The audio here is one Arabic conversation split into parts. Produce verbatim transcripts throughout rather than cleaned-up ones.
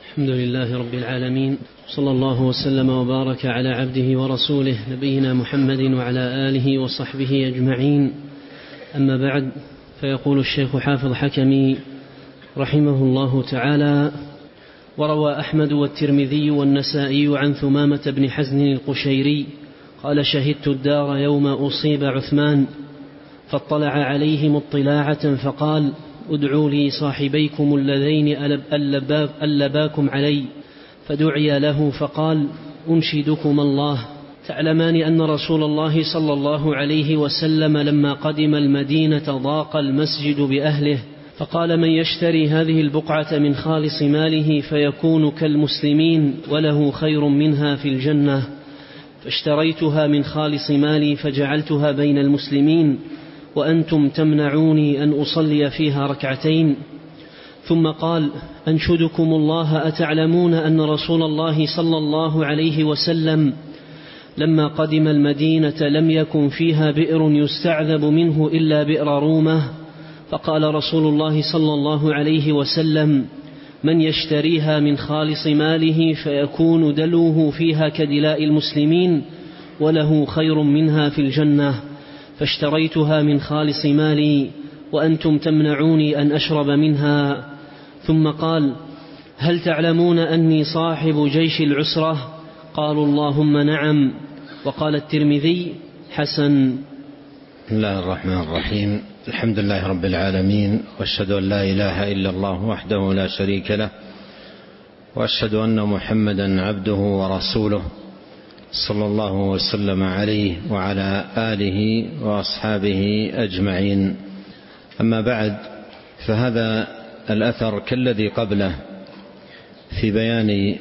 الحمد لله رب العالمين، صلى الله وسلم وبارك على عبده ورسوله نبينا محمد وعلى آله وصحبه أجمعين. أما بعد، فيقول الشيخ حافظ حكمي رحمه الله تعالى: وروى أحمد والترمذي والنسائي عن ثمامة بن حزن القشيري قال: شهدت الدار يوم أصيب عثمان فاطلع عليهم اطلاعة فقال: ادعوا لي صاحبيكم اللذين ألباكم علي. فدعي له فقال: أنشدكم الله، تعلمان أن رسول الله صلى الله عليه وسلم لما قدم المدينة ضاق المسجد بأهله، فقال: من يشتري هذه البقعة من خالص ماله فيكون كالمسلمين وله خير منها في الجنة. فاشتريتها من خالص مالي فجعلتها بين المسلمين، وأنتم تمنعوني أن أصلي فيها ركعتين. ثم قال: أنشدكم الله، أتعلمون أن رسول الله صلى الله عليه وسلم لما قدم المدينة لم يكن فيها بئر يستعذب منه إلا بئر رومة؟ فقال رسول الله صلى الله عليه وسلم: من يشتريها من خالص ماله فيكون دلوه فيها كدلاء المسلمين وله خير منها في الجنة. فاشتريتها من خالص مالي وأنتم تمنعوني أن أشرب منها. ثم قال: هل تعلمون أني صاحب جيش العسرة؟ قالوا: اللهم نعم. وقال الترمذي: حسن. بسم الله الرحمن الرحيم. الحمد لله رب العالمين، واشهد أن لا إله إلا الله وحده لا شريك له، واشهد أن محمدا عبده ورسوله صلى الله وسلم عليه وعلى آله وأصحابه أجمعين. أما بعد، فهذا الأثر كالذي قبله في بيان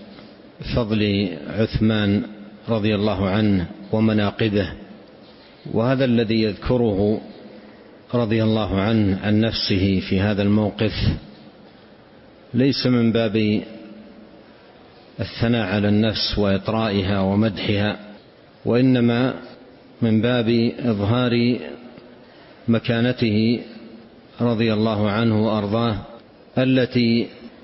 فضل عثمان رضي الله عنه ومناقبه، وهذا الذي يذكره رضي الله عنه عن نفسه في هذا الموقف ليس من باب الثناء على النفس وإطرائها ومدحها، وإنما من باب إظهار مكانته رضي الله عنه وأرضاه التي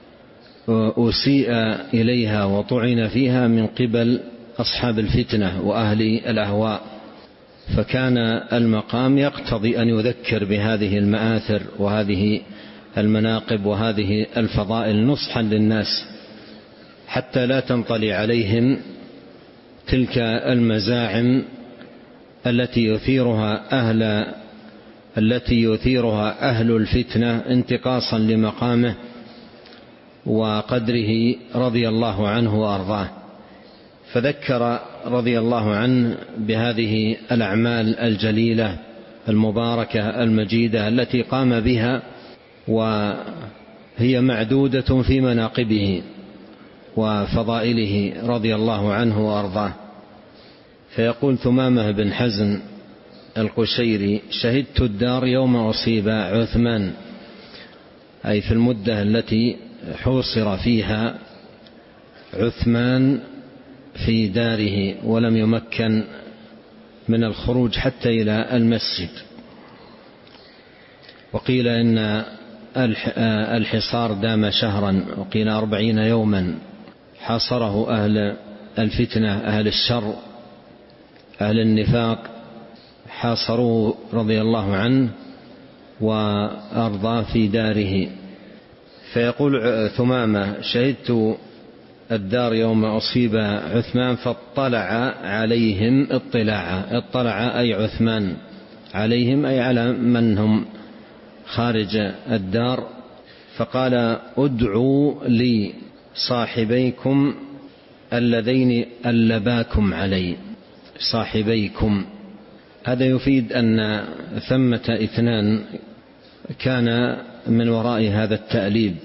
أسيء إليها وطعن فيها من قبل أصحاب الفتنة وأهل الأهواء، فكان المقام يقتضي أن يذكر بهذه المآثر وهذه المناقب وهذه الفضائل نصحا للناس حتى لا تنطلي عليهم تلك المزاعم التي يثيرها أهل التي يثيرها أهل الفتنة انتقاصا لمقامه وقدره رضي الله عنه وأرضاه. فذكر رضي الله عنه بهذه الأعمال الجليلة المباركة المجيدة التي قام بها، وهي معدودة في مناقبه وفضائله رضي الله عنه وأرضاه. فيقول ثمامة بن حزن القشيري: شهدت الدار يوم أصيب عثمان، أي في المدة التي حوصر فيها عثمان في داره ولم يمكن من الخروج حتى إلى المسجد. وقيل إن الحصار دام شهرا، وقيل أربعين يوما حاصره أهل الفتنة أهل الشر أهل النفاق، حاصروه رضي الله عنه وأرضاه في داره. فيقول ثمامة: شهدت الدار يوم أصيب عثمان فاطلع عليهم اطلاعا. اطلع أي عثمان عليهم، أي على من هم خارج الدار، فقال: ادعوا لي صاحبيكم اللذين ألباكم علي. صاحبيكم هذا يفيد أن ثمة اثنان كان من وراء هذا التأليب،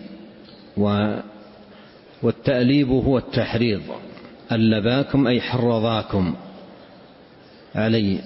والتأليب هو التحريض. ألباكم أي حرضاكم علي،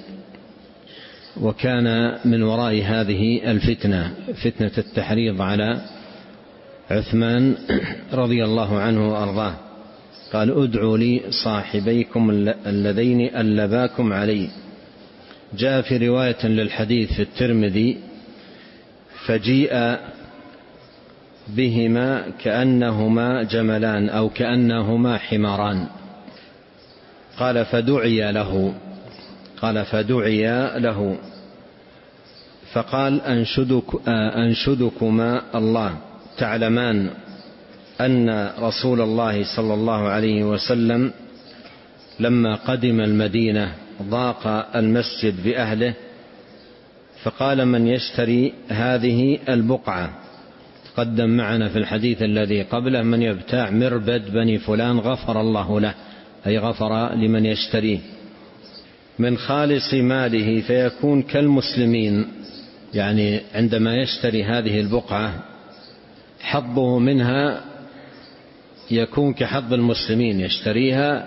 وكان من وراء هذه الفتنة فتنة التحريض على عثمان رضي الله عنه وأرضاه. قال: ادعوا لي صاحبيكم اللذين ألباكم علي. جاء في رواية للحديث في الترمذي: فجيء بهما كأنهما جملان أو كأنهما حماران. قال فدعي له قال فدعي له فقال أنشدك أنشدكما الله تعلمان أن رسول الله صلى الله عليه وسلم لما قدم المدينة ضاق المسجد بأهله، فقال من يشتري هذه البقعة؟ قدم معنا في الحديث الذي قبله من يبتاع مربد بني فلان غفر الله له، أي غفر لمن يشتريه من خالص ماله فيكون كالمسلمين، يعني عندما يشتري هذه البقعة حظه منها يكون كحظ المسلمين، يشتريها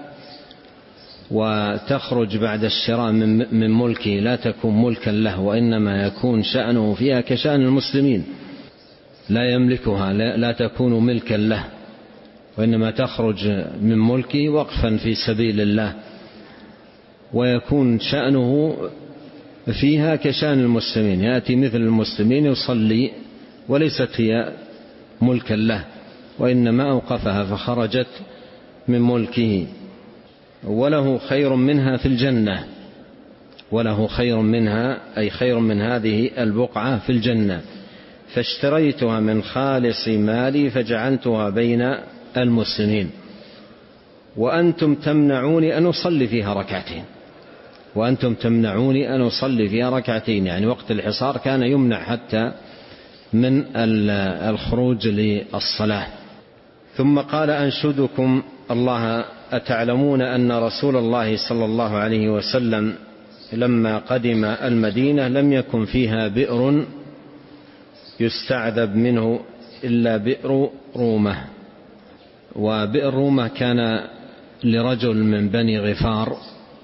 وتخرج بعد الشراء من ملكه، لا تكون ملكا له، وإنما يكون شأنه فيها كشأن المسلمين، لا يملكها، لا تكون ملكا له، وإنما تخرج من ملكه وقفا في سبيل الله، ويكون شأنه فيها كشأن المسلمين، يأتي مثل المسلمين يصلي وليست هي ملكا له، وإنما أوقفها فخرجت من ملكه، وله خير منها في الجنة، وله خير منها أي خير من هذه البقعة في الجنة، فاشتريتها من خالص مالي فجعلتها بين المسلمين، وأنتم تمنعوني أن أصلي فيها ركعتين وأنتم تمنعوني أن أصلي فيها ركعتين يعني وقت الحصار كان يمنع حتى من الخروج للصلاة. ثم قال أنشدكم الله أتعلمون أن رسول الله صلى الله عليه وسلم لما قدم المدينة لم يكن فيها بئر يستعذب منه إلا بئر رومة، وبئر رومة كان لرجل من بني غفار،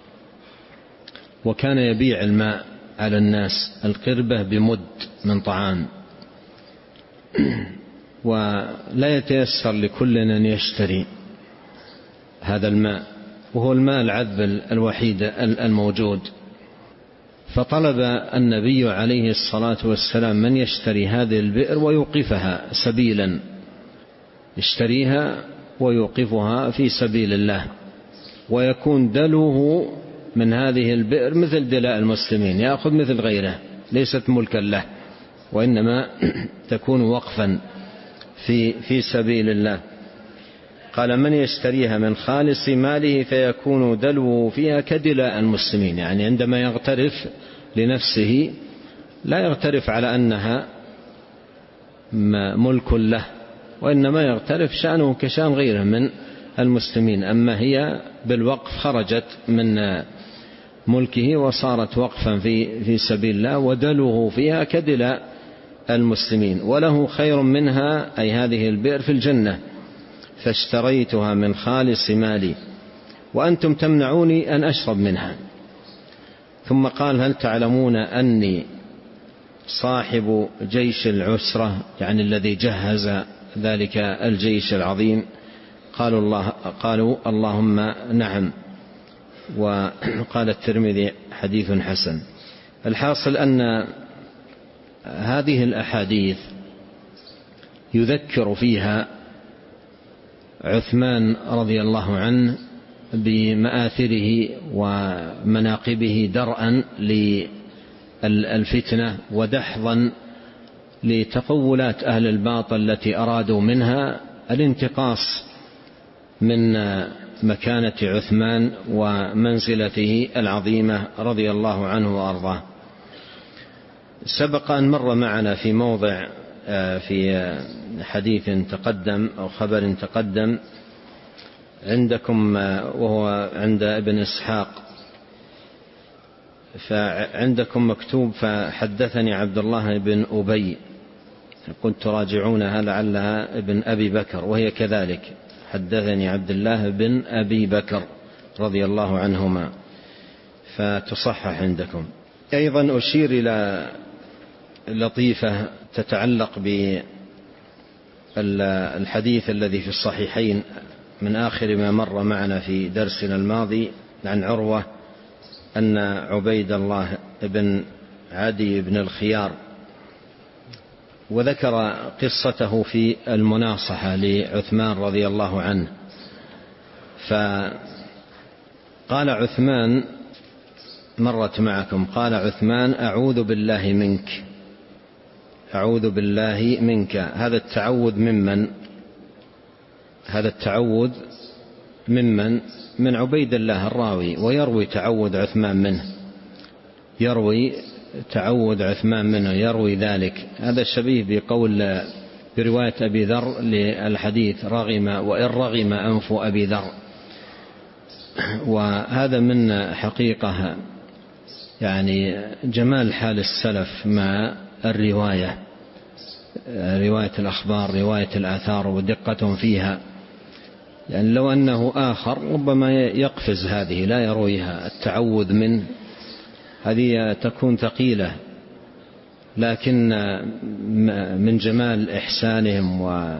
وكان يبيع الماء على الناس القربة بمد من طعام، ولا يتيسر لكل أن يشتري هذا الماء، وهو الماء العذب الوحيد الموجود، فطلب النبي عليه الصلاة والسلام من يشتري هذه البئر ويوقفها سبيلا، يشتريها ويوقفها في سبيل الله، ويكون دلوه من هذه البئر مثل دلاء المسلمين، يأخذ مثل غيره، ليست ملكا له، وإنما تكون وقفا في في سبيل الله. قال من يشتريها من خالص ماله فيكون دلوه فيها كدلاء المسلمين، يعني عندما يغترف لنفسه لا يغترف على أنها ملك له، وإنما يغترف شأنه كشأن غيره من المسلمين، أما هي بالوقف خرجت من ملكه وصارت وقفا في في سبيل الله، ودلوه فيها كدلاء المسلمين، وله خير منها أي هذه البئر في الجنة، فاشتريتها من خالص مالي وأنتم تمنعوني أن أشرب منها. ثم قال هل تعلمون أني صاحب جيش العسرة، يعني الذي جهز ذلك الجيش العظيم؟ قالوا الله قالوا اللهم نعم. وقال الترمذي حديث حسن. الحاصل أن هذه الأحاديث يذكر فيها عثمان رضي الله عنه بمآثره ومناقبه درءا للفتنة ودحضا لتقولات أهل الباطل التي أرادوا منها الانتقاص من مكانة عثمان ومنزلته العظيمة رضي الله عنه وأرضاه. سبق أن مر معنا في موضع في حديث تقدم أو خبر تقدم عندكم وهو عند ابن إسحاق، فعندكم مكتوب فحدثني عبد الله بن أبي، كنت راجعونها لعلها ابن أبي بكر، وهي كذلك حدثني عبد الله بن أبي بكر رضي الله عنهما، فتصحح عندكم. أيضا أشير إلى لطيفة تتعلق بالحديث الذي في الصحيحين من آخر ما مر معنا في درسنا الماضي عن عروة أن عبيد الله بن عدي بن الخيار وذكر قصته في المناصحة لعثمان رضي الله عنه. فقال عثمان، مرت معكم، قال عثمان: أعوذ بالله منك، أعوذ بالله منك. هذا التعوذ ممن؟ هذا التعوذ ممن؟ من عبيد الله الراوي، ويروي تعوذ عثمان منه، يروي تعوذ عثمان منه، يروي ذلك. هذا شبيه بقول برواية أبي ذر للحديث: رغم وإن رغم أنف أبي ذر. وهذا من حقيقة يعني جمال حال السلف مع الرواية، رواية الأخبار، رواية الآثار، ودقة فيها. يعني لو أنه آخر ربما يقفز هذه، لا يرويها. التعوذ من هذه تكون ثقيلة، لكن من جمال إحسانهم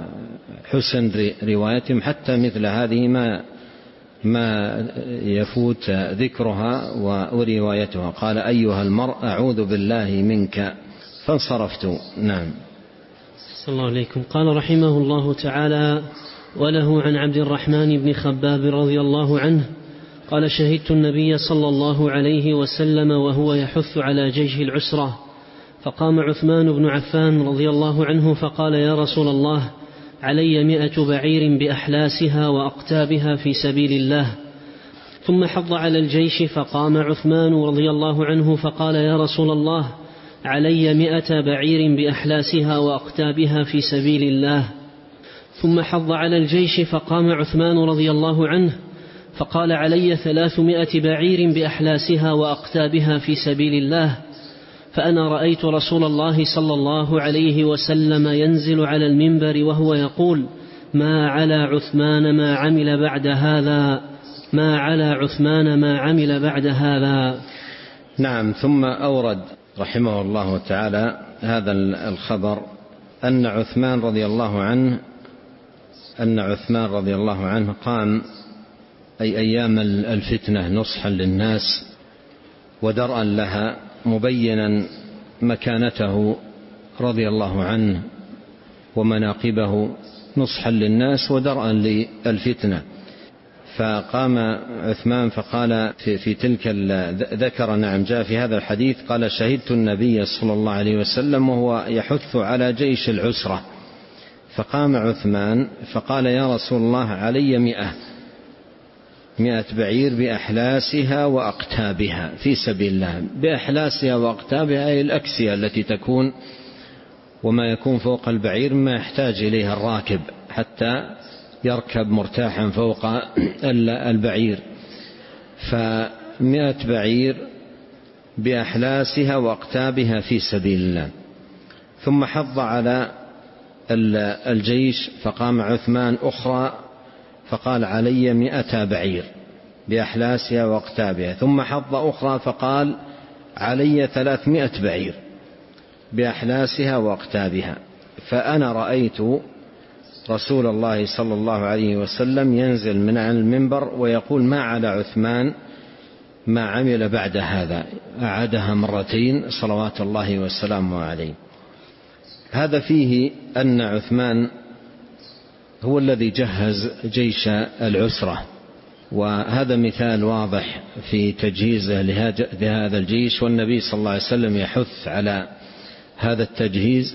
وحسن روايتهم حتى مثل هذه ما ما يفوت ذكرها وروايتها. قال: أيها المرء أعوذ بالله منك، فانصرفت. نعم. صلى الله عليكم. قال رحمه الله تعالى: وله عن عبد الرحمن بن خباب رضي الله عنه قال: شهدت النبي صلى الله عليه وسلم وهو يحث على جيش العسرة، فقام عثمان بن عفان رضي الله عنه فقال: يا رسول الله، علي مئة بعير بأحلاسها وأقتابها في سبيل الله. ثم حض على الجيش، فقام عثمان رضي الله عنه فقال: يا رسول الله، علي مئة بعير بأحلاسها وأقتابها في سبيل الله. ثم حض على الجيش، فقام عثمان رضي الله عنه فقال: علي ثلاثمائة بعير بأحلاسها وأقتابها في سبيل الله. فأنا رأيت رسول الله صلى الله عليه وسلم ينزل على المنبر وهو يقول: ما على عثمان ما عمل بعد هذا، ما على عثمان ما عمل بعد هذا. نعم. ثم أورد رحمه الله تعالى هذا الخبر أن عثمان رضي الله عنه أن عثمان رضي الله عنه قام أي أيام الفتنة نصحا للناس ودرءا لها، مبينا مكانته رضي الله عنه ومناقبه، نصحا للناس ودرءا للفتنة. فقام عثمان فقال في, في تلك ذكر نعم جاء في هذا الحديث قال: شهدت النبي صلى الله عليه وسلم وهو يحث على جيش العسرة. فقام عثمان فقال: يا رسول الله، علي مئة مئة بعير بأحلاسها وأقتابها في سبيل الله. بأحلاسها وأقتابها أي الأكسية التي تكون وما يكون فوق البعير ما يحتاج إليها الراكب حتى يركب مرتاحا فوق البعير. فمئة بعير بأحلاسها وأقتابها في سبيل الله. ثم حض على الجيش، فقام عثمان أخرى فقال: علي مئة بعير بأحلاسها وأقتابها. ثم حض أخرى فقال: علي ثلاثمائة بعير بأحلاسها وأقتابها. فأنا رأيت رسول الله صلى الله عليه وسلم ينزل من عن المنبر ويقول: ما على عثمان ما عمل بعد هذا. أعادها مرتين صلوات الله وسلامه عليه. هذا فيه أن عثمان هو الذي جهز جيش العسرة، وهذا مثال واضح في تجهيزه لهذا الجيش، والنبي صلى الله عليه وسلم يحث على هذا التجهيز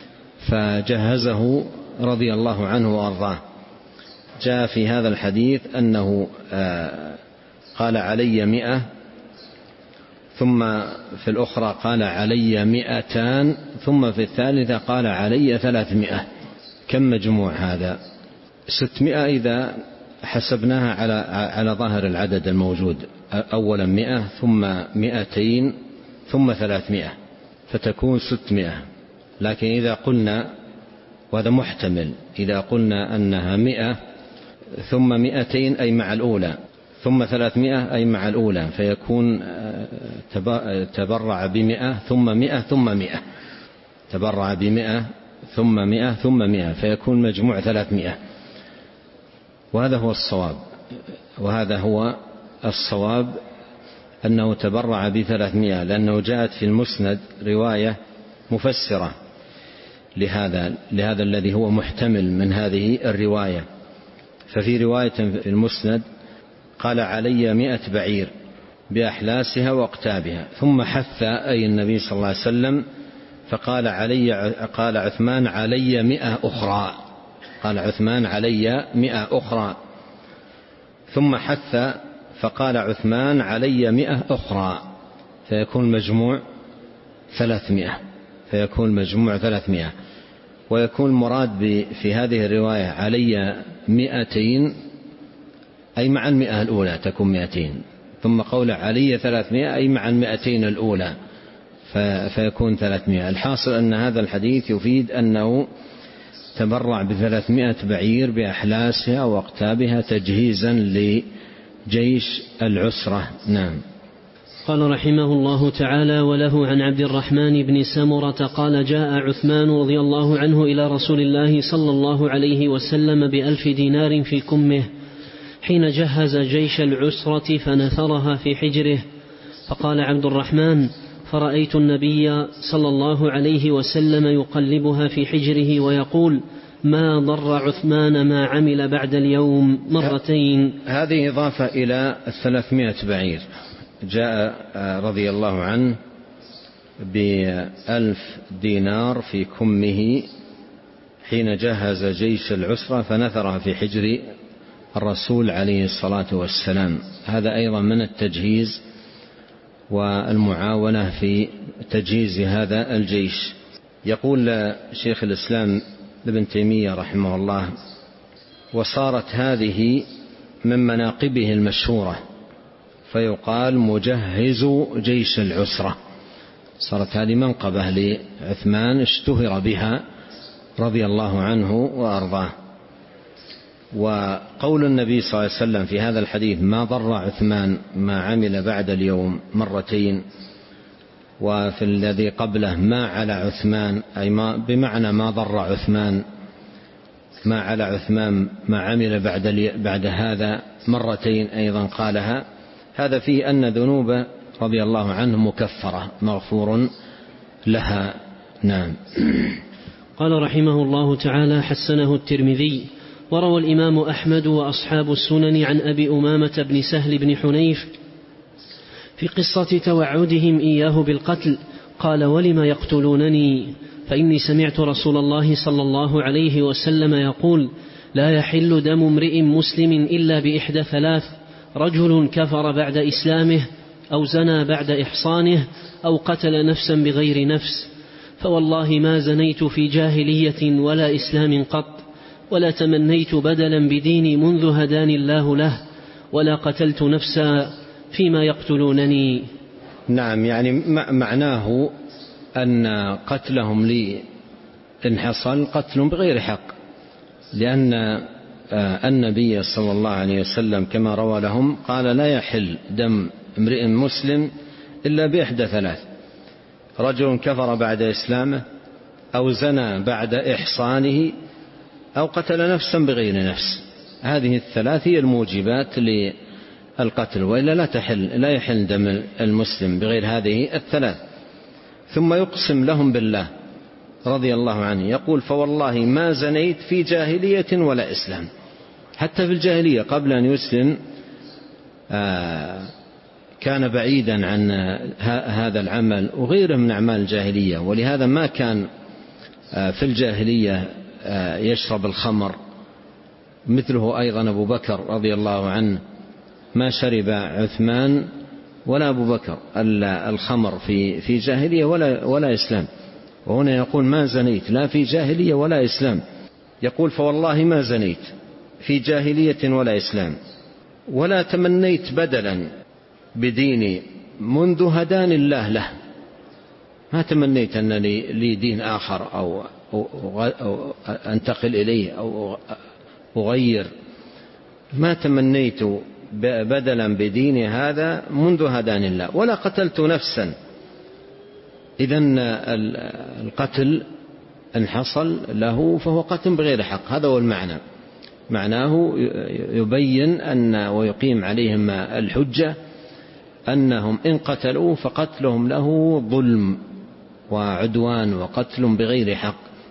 فجهزه رضي الله عنه وأرضاه. جاء في هذا الحديث أنه قال: علي مئة، ثم في الأخرى قال: علي مئتان، ثم في الثالثة قال: علي ثلاثمائة. كم مجموع هذا؟ ستمائة إذا حسبناها على على ظاهر العدد الموجود، أولا مئة ثم مئتين ثم ثلاثمائة، فتكون ستمائة. لكن إذا قلنا، وهذا محتمل، إذا قلنا أنها مئة ثم مئتين أي مع الأولى، ثم ثلاثمائة أي مع الأولى، فيكون تبرع بمئة ثم مئة ثم مئة، تبرع بمئة ثم مئة ثم مئة، فيكون مجموع ثلاثمائة. وهذا هو الصواب، وهذا هو الصواب أنه تبرع بثلاثمائة، لأنه جاءت في المسند رواية مفسرة لهذا لهذا الذي هو محتمل من هذه الرواية. ففي رواية في المسند قال علي مئة بعير بأحلاسها وأقتابها، ثم حث أي النبي صلى الله عليه وسلم فقال علي قال عثمان علي مئة أخرى قال عثمان علي مئة أخرى ثم حث فقال عثمان علي مئة أخرى فيكون مجموع ثلاثمائة فيكون مجموع ثلاثمائة ويكون المراد في هذه الرواية علي مئتين أي مع المئة الأولى تكون مئتين، ثم قول علي ثلاثمائة أي مع المئتين الأولى فيكون ثلاثمائة. الحاصل أن هذا الحديث يفيد أنه تبرع بثلاثمائة بعير بأحلاسها وأقتابها تجهيزا لجيش العسرة. نعم. قال رحمه الله تعالى: وله عن عبد الرحمن بن سمرة قال: جاء عثمان رضي الله عنه إلى رسول الله صلى الله عليه وسلم بألف دينار في كمه حين جهز جيش العسرة فنثرها في حجره. فقال عبد الرحمن: فرأيت النبي صلى الله عليه وسلم يقلبها في حجره ويقول: ما ضر عثمان ما عمل بعد اليوم مرتين. هذه إضافة إلى الثلاثمائة بعير. جاء رضي الله عنه بألف دينار في كمه حين جهز جيش العسرة فنثرها في حجر الرسول عليه الصلاة والسلام. هذا أيضا من التجهيز والمعاونة في تجهيز هذا الجيش. يقول شيخ الإسلام ابن تيمية رحمه الله: وصارت هذه من مناقبه المشهورة، فيقال مجهز جيش العسرة. صارت هذه منقبة لعثمان اشتهر بها رضي الله عنه وأرضاه. وقول النبي صلى الله عليه وسلم في هذا الحديث: ما ضر عثمان ما عمل بعد اليوم مرتين، وفي الذي قبله ما على عثمان أي ما بمعنى ما ضر عثمان ما على عثمان ما عمل بعد, بعد هذا مرتين أيضا قالها. هذا فيه أن ذنوب رضي الله عنه مكفرة مغفور لها. نعم. قال رحمه الله تعالى: حسنه الترمذي. وروى الإمام أحمد وأصحاب السنن عن أبي أمامة بن سهل بن حنيف في قصة توعدهم إياه بالقتل قال: ولم يقتلونني؟ فإني سمعت رسول الله صلى الله عليه وسلم يقول: لا يحل دم امرئ مسلم إلا بإحدى ثلاث: رجل كفر بعد إسلامه، أو زنى بعد إحصانه، أو قتل نفسا بغير نفس. فوالله ما زنيت في جاهلية ولا إسلام قط، ولا تمنيت بدلا بديني منذ هداني الله له، ولا قتلت نفسا فيما يقتلونني. نعم، يعني معناه أن قتلهم لي إن حصل قتل بغير حق، لأن النبي صلى الله عليه وسلم كما روى لهم قال: لا يحل دم امرئ مسلم إلا بإحدى ثلاث: رجل كفر بعد إسلامه، أو زنى بعد إحصانه، أو قتل نفسا بغير نفس. هذه الثلاث هي الموجبات للقتل، وإلا لا تحل لا يحل دم المسلم بغير هذه الثلاث. ثم يقسم لهم بالله رضي الله عنه يقول: فوالله ما زنيت في جاهلية ولا إسلام. حتى في الجاهلية قبل أن يسلم كان بعيدا عن هذا العمل وغيره من أعمال الجاهلية، ولهذا ما كان في الجاهلية يشرب الخمر. مثله أيضا أبو بكر رضي الله عنه، ما شرب عثمان ولا أبو بكر الخمر في في جاهلية ولا ولا إسلام. وهنا يقول: ما زنيت لا في جاهلية ولا إسلام. يقول: فوالله ما زنيت في جاهلية ولا إسلام، ولا تمنيت بدلا بديني منذ هداني الله له. ما تمنيت أن لي دين آخر أو أو أنتقل إليه أو أغير. ما تمنيت بدلا بدين هذا منذ هداني الله، ولا قتلت نفسا. إذن القتل إن حصل له فهو قتل بغير حق. هذا هو المعنى. معناه يبين أن ويقيم عليهم الحجة أنهم إن قتلوا فقتلهم له ظلم وعدوان وقتل بغير حق،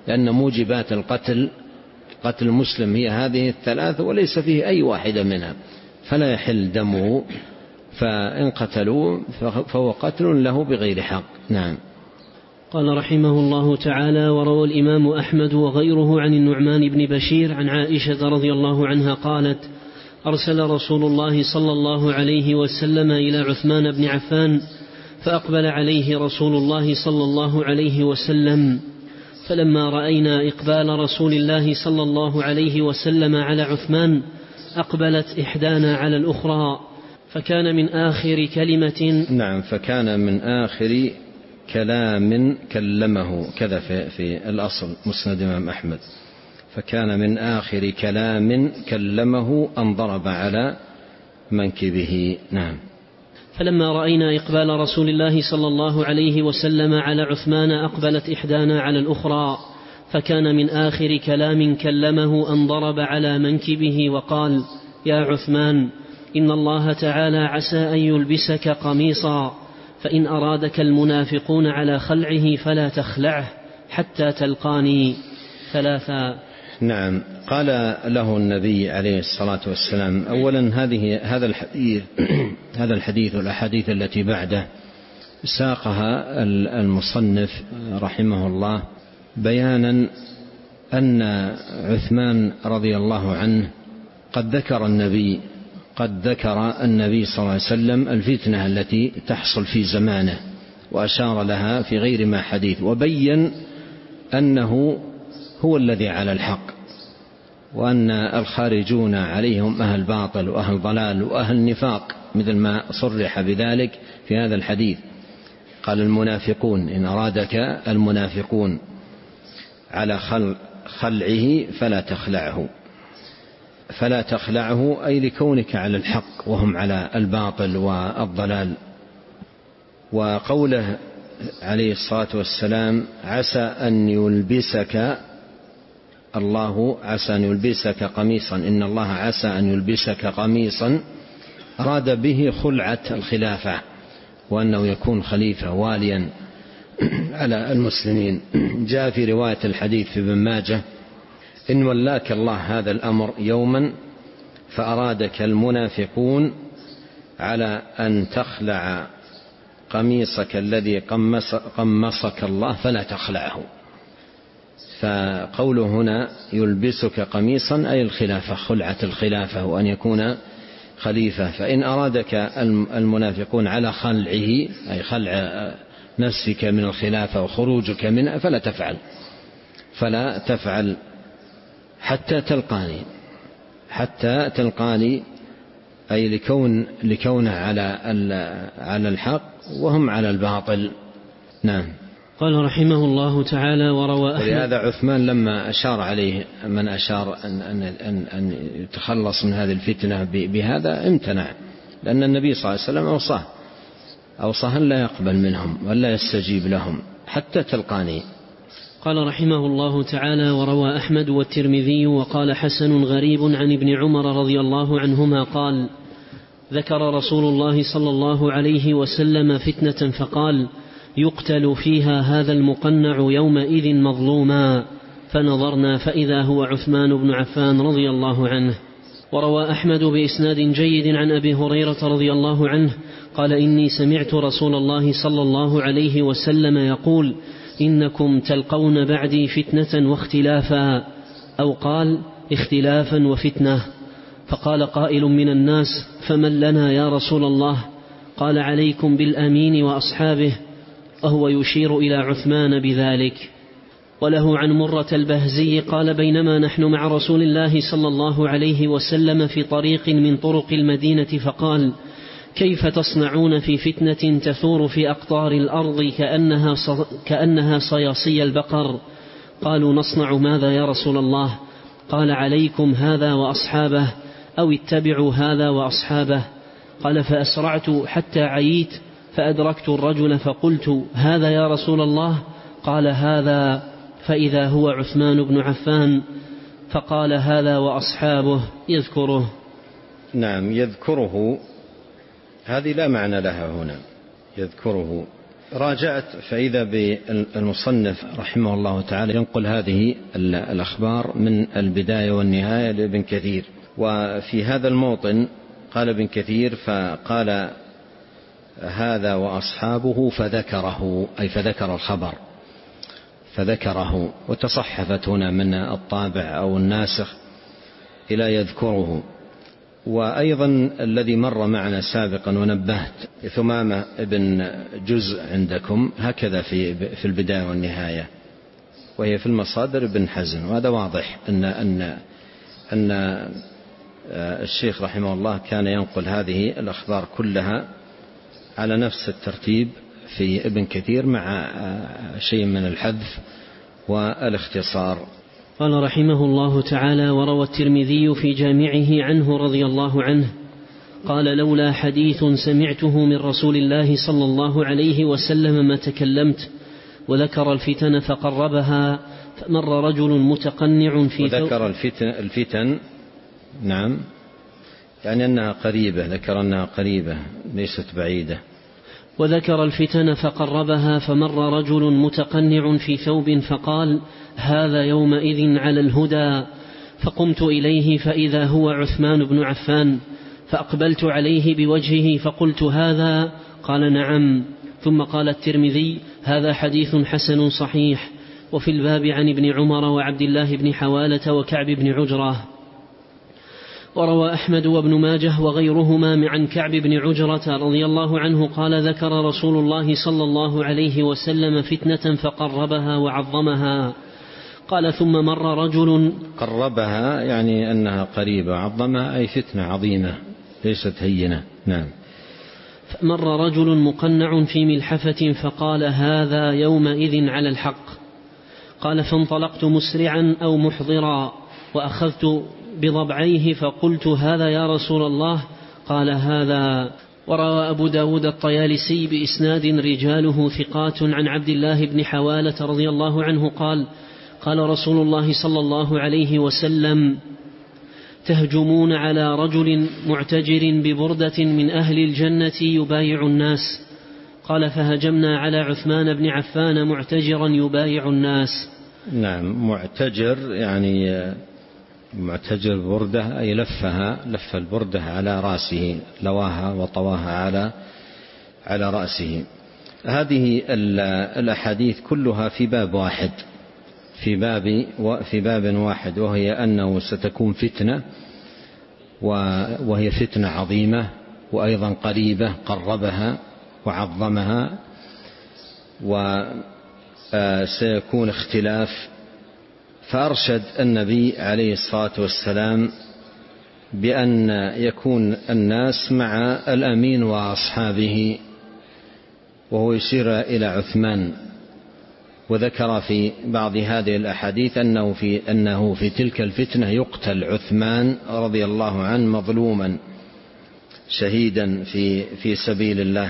لأن موجبات القتل قتل المسلم هي هذه الثلاث وليس فيه أي واحدة منها، فلا يحل دمه، فإن قتلوا فهو قتل له بغير حق. نعم. قال رحمه الله تعالى: وروى الإمام أحمد وغيره عن النعمان بن بشير عن عائشة رضي الله عنها قالت: أرسل رسول الله صلى الله عليه وسلم إلى عثمان بن عفان فأقبل عليه رسول الله صلى الله عليه وسلم، فلما رأينا إقبال رسول الله صلى الله عليه وسلم على عثمان أقبلت إحدانا على الأخرى، فكان من آخر كلمة نعم فكان من آخر كلام كلمه كذا في, في الأصل مسند الإمام أحمد، فكان من آخر كلام كلمه أن ضرب على منكبه. نعم. فلما رأينا إقبال رسول الله صلى الله عليه وسلم على عثمان أقبلت إحدانا على الأخرى، فكان من آخر كلام كلمه أن ضرب على منكبه وقال: يا عثمان، إن الله تعالى عسى أن يلبسك قميصا، فإن أرادك المنافقون على خلعه فلا تخلعه حتى تلقاني ثلاثا. نعم. قال له النبي عليه الصلاة والسلام: أولا هذه هذا الحديث هذا الحديث والأحاديث التي بعده ساقها المصنف رحمه الله بيانا أن عثمان رضي الله عنه قد ذكر النبي قد ذكر النبي صلى الله عليه وسلم الفتنة التي تحصل في زمانه وأشار لها في غير ما حديث، وبين أنه هو الذي على الحق، وأن الخارجون عليهم أهل باطل وأهل ضلال وأهل نفاق، مثل ما صرح بذلك في هذا الحديث. قال: المنافقون إن أرادك المنافقون على خلعه فلا تخلعه، فلا تخلعه أي لكونك على الحق وهم على الباطل والضلال. وقوله عليه الصلاة والسلام: عسى أن يلبسك الله عسى أن يلبسك قميصا، إن الله عسى أن يلبسك قميصا، أراد به خلعة الخلافة، وأنه يكون خليفة واليا على المسلمين. جاء في رواية الحديث في ابن ماجه: إن ولاك الله هذا الأمر يوما فأرادك المنافقون على أن تخلع قميصك الذي قمص قمصك الله فلا تخلعه. فقوله هنا يلبسك قميصا أي الخلافة، خلعة الخلافة، وأن يكون خليفة. فإن أرادك المنافقون على خلعه أي خلع نفسك من الخلافة وخروجك منها فلا تفعل فلا تفعل حتى تلقاني حتى تلقاني أي لكون لكونه على على الحق وهم على الباطل. نعم. قال رحمه الله تعالى: وروى أحمد. ولهذا عثمان لما أشار عليه من أشار أن, أن, أن, أن يتخلص من هذه الفتنة بهذا امتنع، لأن النبي صلى الله عليه وسلم أوصاه أوصاه أن لا يقبل منهم ولا يستجيب لهم حتى تلقاني. قال رحمه الله تعالى: وروى أحمد والترمذي وقال حسن غريب عن ابن عمر رضي الله عنهما قال: ذكر رسول الله صلى الله عليه وسلم فتنة فقال: يقتل فيها هذا المقنع يومئذ مظلوما، فنظرنا فإذا هو عثمان بن عفان رضي الله عنه. وروى أحمد بإسناد جيد عن أبي هريرة رضي الله عنه قال: إني سمعت رسول الله صلى الله عليه وسلم يقول: إنكم تلقون بعدي فتنة واختلافا، أو قال اختلافا وفتنة. فقال قائل من الناس: فمن لنا يا رسول الله؟ قال: عليكم بالأمين وأصحابه، وهو يشير إلى عثمان بذلك. وله عن مرة البهزي قال: بينما نحن مع رسول الله صلى الله عليه وسلم في طريق من طرق المدينة فقال: كيف تصنعون في فتنة تثور في أقطار الأرض كأنها, كأنها صياصي البقر؟ قالوا: نصنع ماذا يا رسول الله؟ قال: عليكم هذا وأصحابه، أو اتبعوا هذا وأصحابه. قال: فأسرعت حتى عييت فأدركت الرجل فقلت: هذا يا رسول الله؟ قال: هذا، فإذا هو عثمان بن عفان. فقال: هذا وأصحابه، يذكره. نعم، يذكره، هذه لا معنى لها هنا، يذكره راجعت فإذا بالمصنف رحمه الله تعالى ينقل هذه الأخبار من البداية والنهاية لابن كثير. وفي هذا الموطن قال ابن كثير فقال هذا وأصحابه فذكره، أي فذكر الخبر فذكره، وتصحفت هنا من الطابع أو الناسخ إلى يذكره. وأيضا الذي مر معنا سابقا ونبهت ثمامة ابن جزء عندكم هكذا في في البداية والنهاية، وهي في المصادر ابن حزم. وهذا واضح أن أن أن الشيخ رحمه الله كان ينقل هذه الأخبار كلها على نفس الترتيب في ابن كثير مع شيء من الحذف والاختصار. قال رحمه الله تعالى: وروى الترمذي في جامعه عنه رضي الله عنه قال: لولا حديث سمعته من رسول الله صلى الله عليه وسلم ما تكلمت، وذكر الفتن فقربها، فمر رجل متقنع في وذكر الفتن, الفتن نعم، يعني أنها قريبة، ذكر أنها قريبة ليست بعيدة. وذكر الفتن فقربها، فمر رجل متقنع في ثوب فقال: هذا يومئذ على الهدى. فقمت إليه فإذا هو عثمان بن عفان، فأقبلت عليه بوجهه فقلت: هذا؟ قال: نعم. ثم قال الترمذي: هذا حديث حسن صحيح. وفي الباب عن ابن عمر وعبد الله بن حوالة وكعب بن عجرة. وروى أحمد وابن ماجه وغيرهما عن كعب بن عجرة رضي الله عنه قال: ذكر رسول الله صلى الله عليه وسلم فتنة فقربها وعظمها. قال: ثم مر رجل قربها يعني أنها قريبة، عظمها أي فتنة عظيمة ليست هينة. نعم. فمر رجل مقنع في ملحفة فقال: هذا يومئذ على الحق. قال: فانطلقت مسرعا أو محضرا، وأخذت بضبعيه فقلت: هذا يا رسول الله؟ قال: هذا. وروى أبو داود الطيالسي بإسناد رجاله ثقات عن عبد الله بن حوالة رضي الله عنه قال: قال رسول الله صلى الله عليه وسلم: تهجمون على رجل معتجر ببردة من أهل الجنة يبايع الناس. قال: فهجمنا على عثمان بن عفان معتجرا يبايع الناس. نعم، معتجر يعني معتجر بردة أي لفها لف البردة على رأسه، لواها وطواها على على رأسه. هذه الأحاديث كلها في باب واحد، في باب في باب واحد، وهي أنه ستكون فتنة، وهي فتنة عظيمة وأيضا قريبة، قربها وعظمها، وسيكون اختلاف. فأرشد النبي عليه الصلاة والسلام بأن يكون الناس مع الأمين وأصحابه، وهو يشير إلى عثمان. وذكر في بعض هذه الأحاديث أنه في, أنه في تلك الفتنة يقتل عثمان رضي الله عنه مظلوما شهيدا في, في سبيل الله.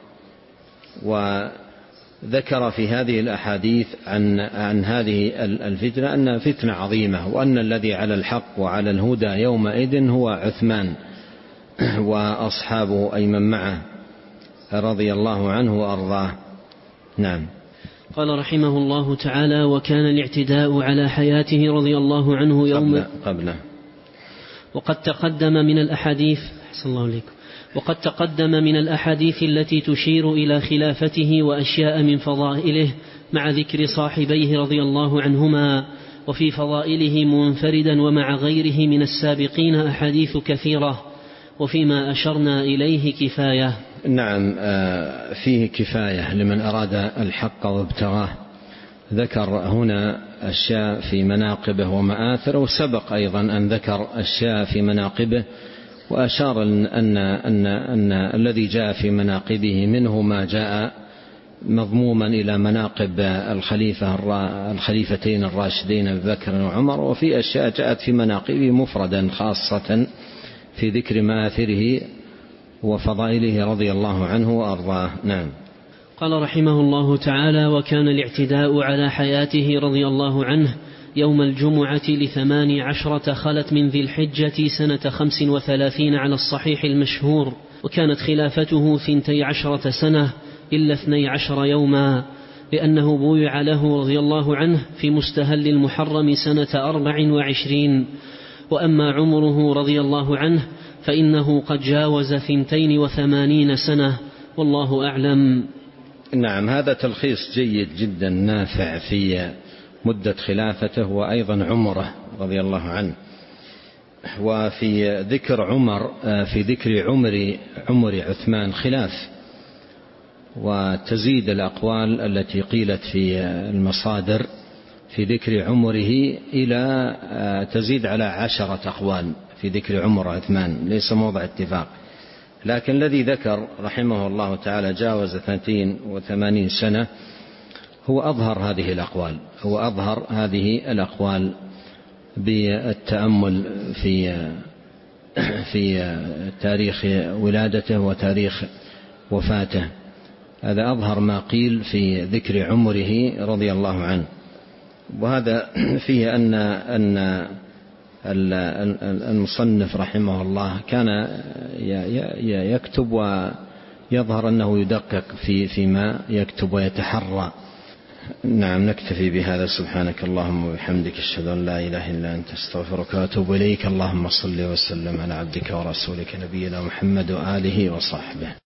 وذكر في هذه الأحاديث عن, عن هذه الفتنة أنها فتنة عظيمة، وأن الذي على الحق وعلى الهدى يومئذ هو عثمان وأصحابه أي من معه رضي الله عنه وأرضاه. نعم. قال رحمه الله تعالى: وكان الاعتداء على حياته رضي الله عنه يوم قبل, قبل وقد تقدم من الأحاديث أحسن الله عليكم وقد تقدم من الأحاديث التي تشير إلى خلافته وأشياء من فضائله مع ذكر صاحبيه رضي الله عنهما، وفي فضائله منفردا ومع غيره من السابقين أحاديث كثيرة، وفيما أشرنا إليه كفاية. نعم، فيه كفاية لمن أراد الحق وابتغاه. ذكر هنا أشياء في مناقبه ومآثره، وسبق أيضا أن ذكر أشياء في مناقبه، وأشار أن, أن, أن, أن الذي جاء في مناقبه منه ما جاء مضموما إلى مناقب الخليفة الخليفتين الراشدين أبي بكر وعمر، وفي أشياء جاءت في مناقبه مفردا خاصة في ذكر مآثره وفضائله رضي الله عنه وأرضاه. نعم. قال رحمه الله تعالى: وكان الاعتداء على حياته رضي الله عنه يوم الجمعة لثمان عشرة خلت من ذي الحجة سنة خمس وثلاثين على الصحيح المشهور، وكانت خلافته ثنتي عشرة سنة، إلا اثني عشر يوما، لأنه بويع له رضي الله عنه في مستهل المحرم سنة أربع وعشرين. وأما عمره رضي الله عنه فإنه قد جاوز ثنتين وثمانين سنة، والله أعلم. نعم، هذا تلخيص جيد جدا نافع في مدة خلافته وأيضا عمره رضي الله عنه. وفي ذكر عمر في ذكر عمر عمر عثمان خلاف، وتزيد الأقوال التي قيلت في المصادر في ذكر عمره إلى تزيد على عشرة أقوال في ذكر عمر عثمان، ليس موضع اتفاق. لكن الذي ذكر رحمه الله تعالى جاوز اثنتين وثمانين سنة هو أظهر هذه الأقوال، هو أظهر هذه الأقوال بالتأمل في في تاريخ ولادته وتاريخ وفاته. هذا أظهر ما قيل في ذكر عمره رضي الله عنه. وهذا فيه أن أن المصنف رحمه الله كان يكتب ويظهر أنه يدقق في فيما يكتب ويتحرى. نعم، نكتفي بهذا. سبحانك اللهم وبحمدك، أشهد أن لا إله إلا أنت، أستغفرك وأتوب إليك. اللهم صل وسلم على عبدك ورسولك نبينا محمد وآله وصحبه.